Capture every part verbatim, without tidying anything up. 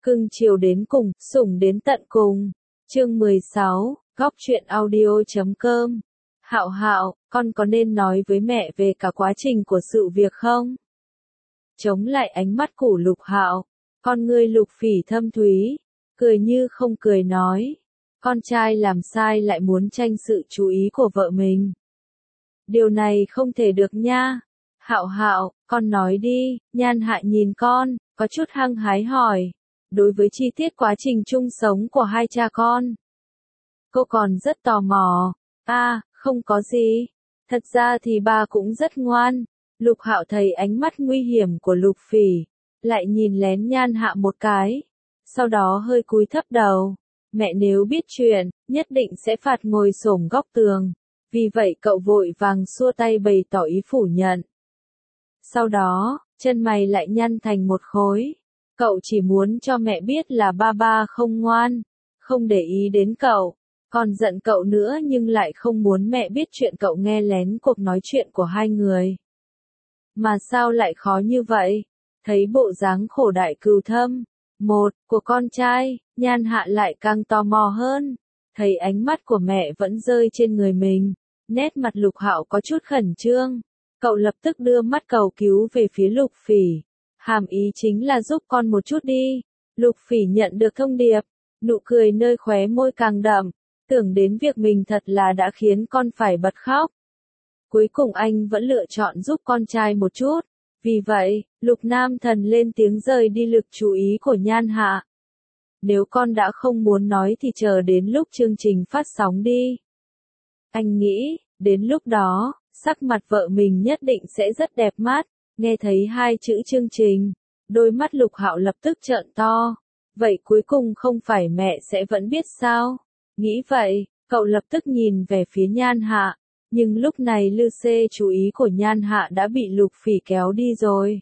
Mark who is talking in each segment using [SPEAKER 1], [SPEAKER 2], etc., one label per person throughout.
[SPEAKER 1] Cưng chiều đến cùng, sủng đến tận cùng. Chương mười sáu, góc truyện audio chấm com. Hạo Hạo, con có nên nói với mẹ về cả quá trình của sự việc không? Chống lại ánh mắt của Lục Hạo, con ngươi Lục Phỉ thâm thúy, cười như không cười nói, con trai làm sai lại muốn tranh sự chú ý của vợ mình. Điều này không thể được nha. Hạo Hạo, con nói đi. Nhan Hạ nhìn con, có chút hăng hái hỏi. Đối với chi tiết quá trình chung sống của hai cha con, cô còn rất tò mò. À, không có gì. Thật ra thì ba cũng rất ngoan. Lục Hạo thấy ánh mắt nguy hiểm của Lục Phỉ, lại nhìn lén Nhan Hạ một cái, sau đó hơi cúi thấp đầu. Mẹ nếu biết chuyện, nhất định sẽ phạt ngồi xổm góc tường. Vì vậy cậu vội vàng xua tay bày tỏ ý phủ nhận. Sau đó, chân mày lại nhăn thành một khối. Cậu chỉ muốn cho mẹ biết là ba ba không ngoan, không để ý đến cậu, còn giận cậu nữa nhưng lại không muốn mẹ biết chuyện cậu nghe lén cuộc nói chuyện của hai người. Mà sao lại khó như vậy? Thấy bộ dáng khổ đại cừu thâm, một, của con trai, Nhan Hạ lại càng tò mò hơn. Thấy ánh mắt của mẹ vẫn rơi trên người mình, nét mặt Lục Hạo có chút khẩn trương. Cậu lập tức đưa mắt cầu cứu về phía Lục Phỉ. Hàm ý chính là giúp con một chút đi. Lục Phỉ nhận được thông điệp, nụ cười nơi khóe môi càng đậm, tưởng đến việc mình thật là đã khiến con phải bật khóc. Cuối cùng anh vẫn lựa chọn giúp con trai một chút. Vì vậy, Lục Nam Thần lên tiếng rời đi lực chú ý của Nhan Hạ. Nếu con đã không muốn nói thì chờ đến lúc chương trình phát sóng đi. Anh nghĩ, đến lúc đó, sắc mặt vợ mình nhất định sẽ rất đẹp mắt. Nghe thấy hai chữ chương trình, đôi mắt Lục Hạo lập tức trợn to. Vậy cuối cùng không phải mẹ sẽ vẫn biết sao? Nghĩ vậy, cậu lập tức nhìn về phía Nhan Hạ. Nhưng lúc này Lư Xê chú ý của Nhan Hạ đã bị Lục Phỉ kéo đi rồi.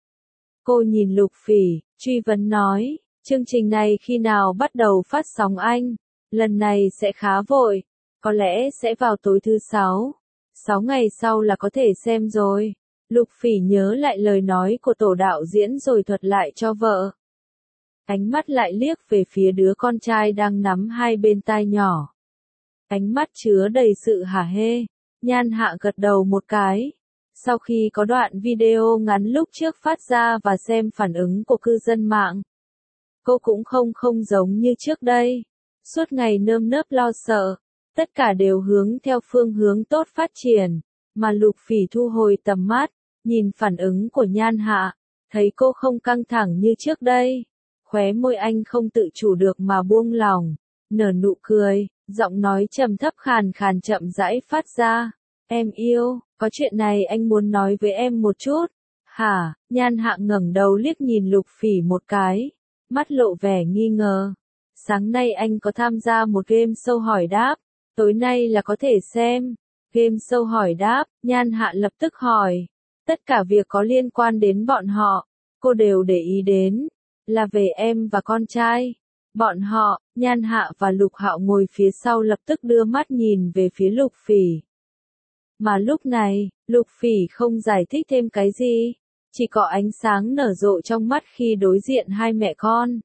[SPEAKER 1] Cô nhìn Lục Phỉ, truy vấn nói, chương trình này khi nào bắt đầu phát sóng anh? Lần này sẽ khá vội, có lẽ sẽ vào tối thứ sáu. Sáu ngày sau là có thể xem rồi. Lục Phỉ nhớ lại lời nói của tổ đạo diễn rồi thuật lại cho vợ. Ánh mắt lại liếc về phía đứa con trai đang nắm hai bên tai nhỏ. Ánh mắt chứa đầy sự hả hê. Nhan Hạ gật đầu một cái. Sau khi có đoạn video ngắn lúc trước phát ra và xem phản ứng của cư dân mạng, cô cũng không không giống như trước đây. Suốt ngày nơm nớp lo sợ, tất cả đều hướng theo phương hướng tốt phát triển. Mà Lục Phỉ thu hồi tầm mắt, nhìn phản ứng của Nhan Hạ, thấy cô không căng thẳng như trước đây. Khóe môi anh không tự chủ được mà buông lỏng, nở nụ cười, giọng nói trầm thấp khàn khàn chậm rãi phát ra. Em yêu, có chuyện này anh muốn nói với em một chút. Hả? Nhan Hạ ngẩng đầu liếc nhìn Lục Phỉ một cái, mắt lộ vẻ nghi ngờ. Sáng nay anh có tham gia một game show hỏi đáp, tối nay là có thể xem. Game show hỏi đáp, Nhan Hạ lập tức hỏi. Tất cả việc có liên quan đến bọn họ, cô đều để ý đến, là về em và con trai. Bọn họ, Nhan Hạ và Lục Hạo ngồi phía sau lập tức đưa mắt nhìn về phía Lục Phỉ. Mà lúc này, Lục Phỉ không giải thích thêm cái gì, chỉ có ánh sáng nở rộ trong mắt khi đối diện hai mẹ con.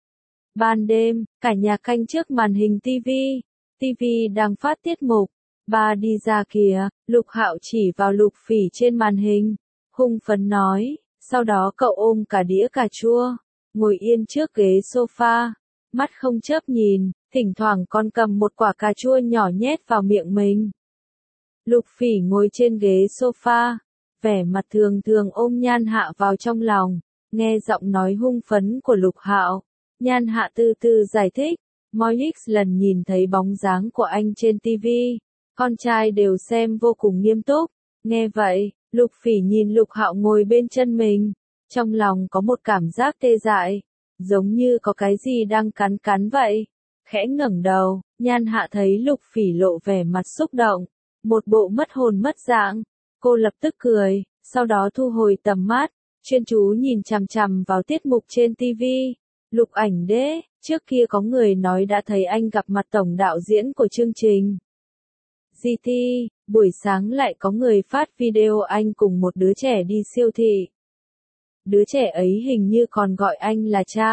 [SPEAKER 1] Ban đêm, cả nhà canh trước màn hình ti vi, ti vi đang phát tiết mục. Ba đi ra kìa, Lục Hạo chỉ vào Lục Phỉ trên màn hình, hung phấn nói, sau đó cậu ôm cả đĩa cà chua, ngồi yên trước ghế sofa, mắt không chớp nhìn, thỉnh thoảng còn cầm một quả cà chua nhỏ nhét vào miệng mình. Lục Phỉ ngồi trên ghế sofa, vẻ mặt thường thường ôm Nhan Hạ vào trong lòng, nghe giọng nói hung phấn của Lục Hạo. Nhan Hạ từ từ giải thích, mỗi lần nhìn thấy bóng dáng của anh trên ti vi, con trai đều xem vô cùng nghiêm túc. Nghe vậy, Lục Phỉ nhìn Lục Hạo ngồi bên chân mình, trong lòng có một cảm giác tê dại, giống như có cái gì đang cắn cắn vậy. Khẽ ngẩng đầu, Nhan Hạ thấy Lục Phỉ lộ vẻ mặt xúc động, một bộ mất hồn mất dạng. Cô lập tức cười, sau đó thu hồi tầm mắt, chuyên chú nhìn chằm chằm vào tiết mục trên ti vi. Lục Ảnh Đế, trước kia có người nói đã thấy anh gặp mặt tổng đạo diễn của chương trình giê tê, buổi sáng lại có người phát video anh cùng một đứa trẻ đi siêu thị. Đứa trẻ ấy hình như còn gọi anh là cha.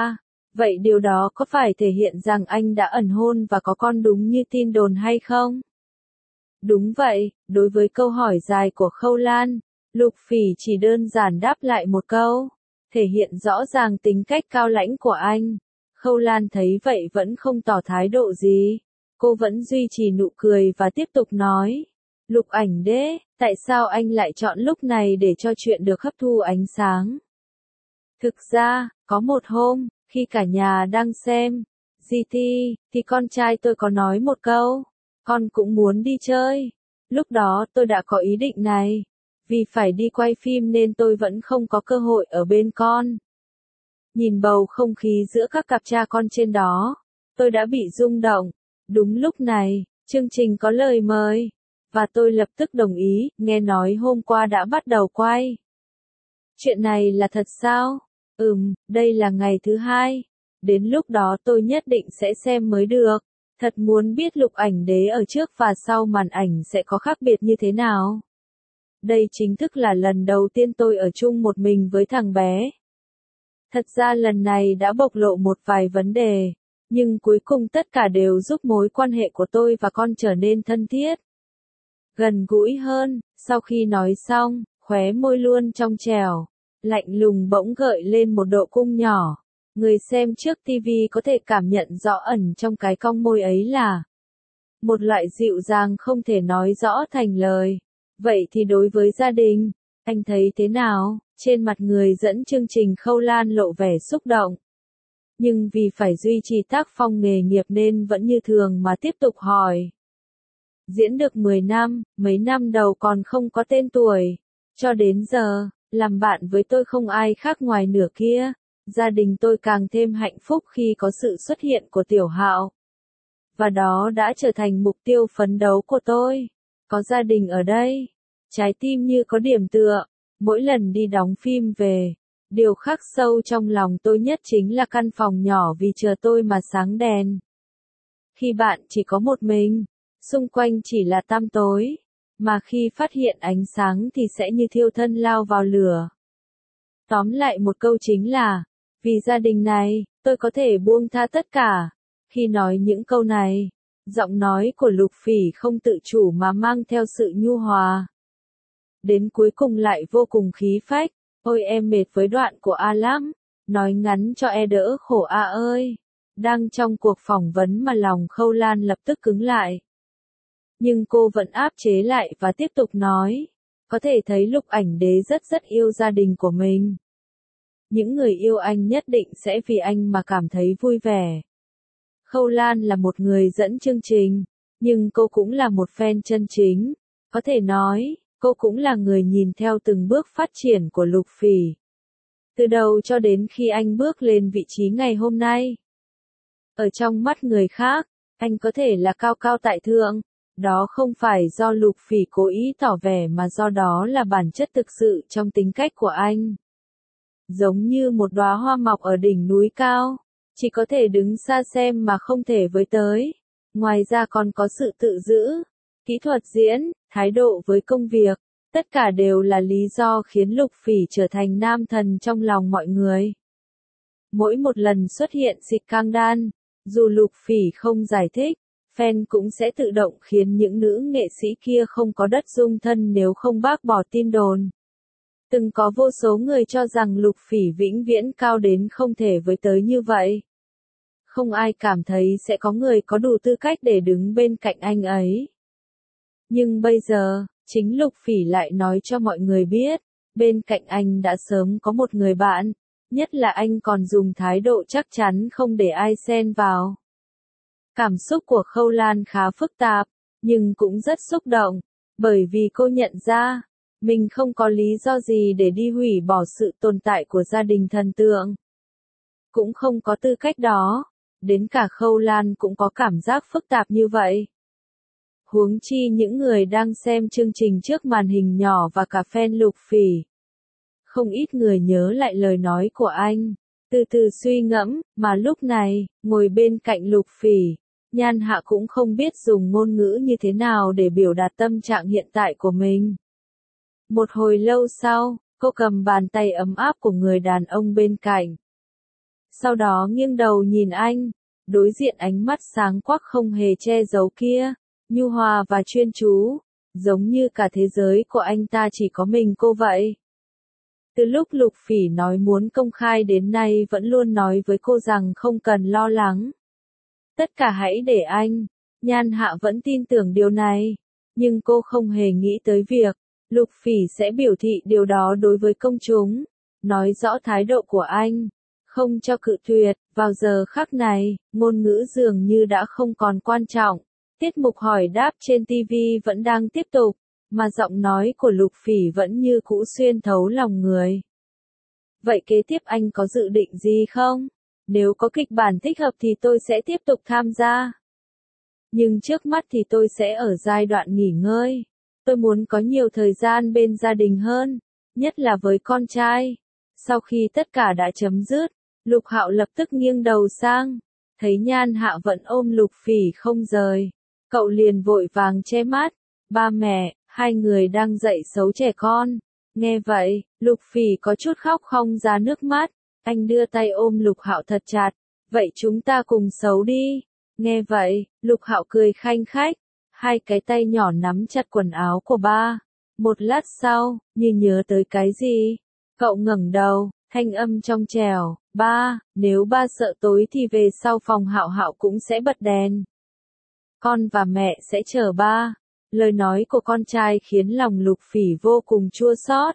[SPEAKER 1] Vậy điều đó có phải thể hiện rằng anh đã ẩn hôn và có con đúng như tin đồn hay không? Đúng vậy, đối với câu hỏi dài của Khâu Lan, Lục Phỉ chỉ đơn giản đáp lại một câu, thể hiện rõ ràng tính cách cao lãnh của anh. Khâu Lan thấy vậy vẫn không tỏ thái độ gì. Cô vẫn duy trì nụ cười và tiếp tục nói. Lục Ảnh Đế, tại sao anh lại chọn lúc này để cho chuyện được hấp thu ánh sáng? Thực ra, có một hôm, khi cả nhà đang xem giê tê, thì con trai tôi có nói một câu, con cũng muốn đi chơi. Lúc đó tôi đã có ý định này, vì phải đi quay phim nên tôi vẫn không có cơ hội ở bên con. Nhìn bầu không khí giữa các cặp cha con trên đó, tôi đã bị rung động. Đúng lúc này, chương trình có lời mời, và tôi lập tức đồng ý, nghe nói hôm qua đã bắt đầu quay. Chuyện này là thật sao? Ừm, đây là ngày thứ hai. Đến lúc đó tôi nhất định sẽ xem mới được. Thật muốn biết Lục Ảnh Đế ở trước và sau màn ảnh sẽ có khác biệt như thế nào. Đây chính thức là lần đầu tiên tôi ở chung một mình với thằng bé. Thật ra lần này đã bộc lộ một vài vấn đề, nhưng cuối cùng tất cả đều giúp mối quan hệ của tôi và con trở nên thân thiết, gần gũi hơn. Sau khi nói xong, khóe môi luôn trong trẻo, lạnh lùng bỗng gợi lên một độ cung nhỏ. Người xem trước ti vi có thể cảm nhận rõ ẩn trong cái cong môi ấy là một loại dịu dàng không thể nói rõ thành lời. Vậy thì đối với gia đình, anh thấy thế nào? Trên mặt người dẫn chương trình Khâu Lan lộ vẻ xúc động. Nhưng vì phải duy trì tác phong nghề nghiệp nên vẫn như thường mà tiếp tục hỏi. Diễn được mười năm, mấy năm đầu còn không có tên tuổi. Cho đến giờ, làm bạn với tôi không ai khác ngoài nửa kia. Gia đình tôi càng thêm hạnh phúc khi có sự xuất hiện của Tiểu Hạo. Và đó đã trở thành mục tiêu phấn đấu của tôi. Có gia đình ở đây, trái tim như có điểm tựa. Mỗi lần đi đóng phim về, điều khắc sâu trong lòng tôi nhất chính là căn phòng nhỏ vì chờ tôi mà sáng đèn. Khi bạn chỉ có một mình, xung quanh chỉ là tăm tối, mà khi phát hiện ánh sáng thì sẽ như thiêu thân lao vào lửa. Tóm lại một câu chính là, vì gia đình này, tôi có thể buông tha tất cả. Khi nói những câu này, giọng nói của Lục Phỉ không tự chủ mà mang theo sự nhu hòa. Đến cuối cùng lại vô cùng khí phách. Ôi em mệt với đoạn của A lắm. Nói ngắn cho e đỡ khổ A ơi. Đang trong cuộc phỏng vấn mà lòng Khâu Lan lập tức cứng lại. Nhưng cô vẫn áp chế lại và tiếp tục nói. Có thể thấy Lục Ảnh Đế rất rất yêu gia đình của mình. Những người yêu anh nhất định sẽ vì anh mà cảm thấy vui vẻ. Khâu Lan là một người dẫn chương trình, nhưng cô cũng là một fan chân chính. Có thể nói, cô cũng là người nhìn theo từng bước phát triển của Lục Phỉ. Từ đầu cho đến khi anh bước lên vị trí ngày hôm nay. Ở trong mắt người khác, anh có thể là cao cao tại thượng. Đó không phải do Lục Phỉ cố ý tỏ vẻ mà do đó là bản chất thực sự trong tính cách của anh. Giống như một đóa hoa mọc ở đỉnh núi cao, chỉ có thể đứng xa xem mà không thể với tới. Ngoài ra còn có sự tự giữ, kỹ thuật diễn, thái độ với công việc, tất cả đều là lý do khiến Lục Phỉ trở thành nam thần trong lòng mọi người. Mỗi một lần xuất hiện dịch cang đan, dù Lục Phỉ không giải thích, fan cũng sẽ tự động khiến những nữ nghệ sĩ kia không có đất dung thân nếu không bác bỏ tin đồn. Từng có vô số người cho rằng Lục Phỉ vĩnh viễn cao đến không thể với tới như vậy. Không ai cảm thấy sẽ có người có đủ tư cách để đứng bên cạnh anh ấy. Nhưng bây giờ, chính Lục Phỉ lại nói cho mọi người biết, bên cạnh anh đã sớm có một người bạn, nhất là anh còn dùng thái độ chắc chắn không để ai xen vào. Cảm xúc của Khâu Lan khá phức tạp, nhưng cũng rất xúc động, bởi vì cô nhận ra, mình không có lý do gì để đi hủy bỏ sự tồn tại của gia đình thần tượng. Cũng không có tư cách đó, đến cả Khâu Lan cũng có cảm giác phức tạp như vậy. Huống chi những người đang xem chương trình trước màn hình nhỏ và cả fan Lục Phỉ. Không ít người nhớ lại lời nói của anh, từ từ suy ngẫm, mà lúc này, ngồi bên cạnh Lục Phỉ, Nhan Hạ cũng không biết dùng ngôn ngữ như thế nào để biểu đạt tâm trạng hiện tại của mình. Một hồi lâu sau, cô cầm bàn tay ấm áp của người đàn ông bên cạnh. sau đó nghiêng đầu nhìn anh, đối diện ánh mắt sáng quắc không hề che giấu kia, nhu hòa và chuyên chú, giống như cả thế giới của anh ta chỉ có mình cô vậy. Từ lúc Lục Phỉ nói muốn công khai đến nay vẫn luôn nói với cô rằng không cần lo lắng. Tất cả hãy để anh. Nhan Hạ vẫn tin tưởng điều này, nhưng cô không hề nghĩ tới việc Lục Phỉ sẽ biểu thị điều đó đối với công chúng, nói rõ thái độ của anh, không cho cự tuyệt. Vào giờ khắc này, ngôn ngữ dường như đã không còn quan trọng. Tiết mục hỏi đáp trên ti vi vẫn đang tiếp tục, mà giọng nói của Lục Phỉ vẫn như cũ xuyên thấu lòng người. Vậy kế tiếp anh có dự định gì không? Nếu có kịch bản thích hợp thì tôi sẽ tiếp tục tham gia. Nhưng trước mắt thì tôi sẽ ở giai đoạn nghỉ ngơi. Tôi muốn có nhiều thời gian bên gia đình hơn, nhất là với con trai. Sau khi tất cả đã chấm dứt, Lục Hạo lập tức nghiêng đầu sang, thấy Nhan Hạ vẫn ôm Lục Phỉ không rời. Cậu liền vội vàng che mắt. Ba mẹ, hai người đang dạy xấu trẻ con. Nghe vậy, Lục Phỉ có chút khóc không ra nước mắt. Anh đưa tay ôm Lục Hạo thật chặt. Vậy chúng ta cùng xấu đi. Nghe vậy, Lục Hạo cười khanh khách. Hai cái tay nhỏ nắm chặt quần áo của ba. Một lát sau, như nhớ tới cái gì, cậu ngẩng đầu, thanh âm trong trẻo. Ba, nếu ba sợ tối thì về sau phòng Hạo Hạo cũng sẽ bật đèn. Con và mẹ sẽ chờ ba. Lời nói của con trai khiến lòng Lục Phỉ vô cùng chua xót.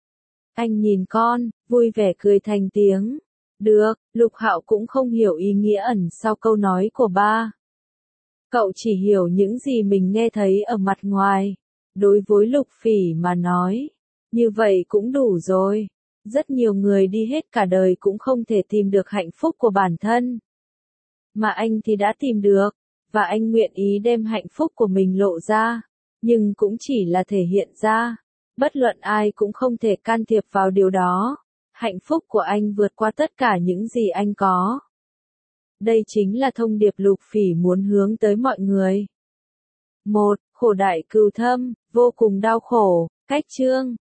[SPEAKER 1] Anh nhìn con, vui vẻ cười thành tiếng. Được, Lục Hạo cũng không hiểu ý nghĩa ẩn sau câu nói của ba. Cậu chỉ hiểu những gì mình nghe thấy ở mặt ngoài. Đối với Lục Phỉ mà nói, như vậy cũng đủ rồi. Rất nhiều người đi hết cả đời cũng không thể tìm được hạnh phúc của bản thân. Mà anh thì đã tìm được, và anh nguyện ý đem hạnh phúc của mình lộ ra, nhưng cũng chỉ là thể hiện ra. Bất luận ai cũng không thể can thiệp vào điều đó. Hạnh phúc của anh vượt qua tất cả những gì anh có. Đây chính là thông điệp Lục Phỉ muốn hướng tới mọi người. một. Khổ đại cừu thâm, vô cùng đau khổ. Cách chương